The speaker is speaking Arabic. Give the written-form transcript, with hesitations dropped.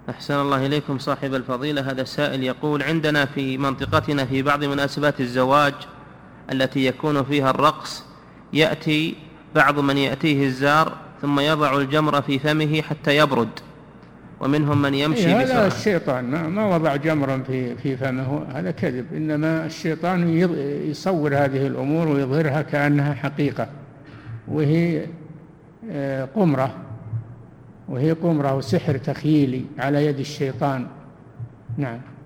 أحسن الله إليكم صاحب الفضيلة. هذا سائل يقول: عندنا في منطقتنا في بعض مناسبات الزواج التي يكون فيها الرقص يأتي بعض من يأتيه الزار ثم يضع الجمر في فمه حتى يبرد، ومنهم من يمشي بسرعة. هذا الشيطان ما وضع جمرا في فمه، هذا كذب. إنما الشيطان يصور هذه الأمور ويظهرها كأنها حقيقة، وهي قمرة وسحر تخيلي على يد الشيطان. نعم.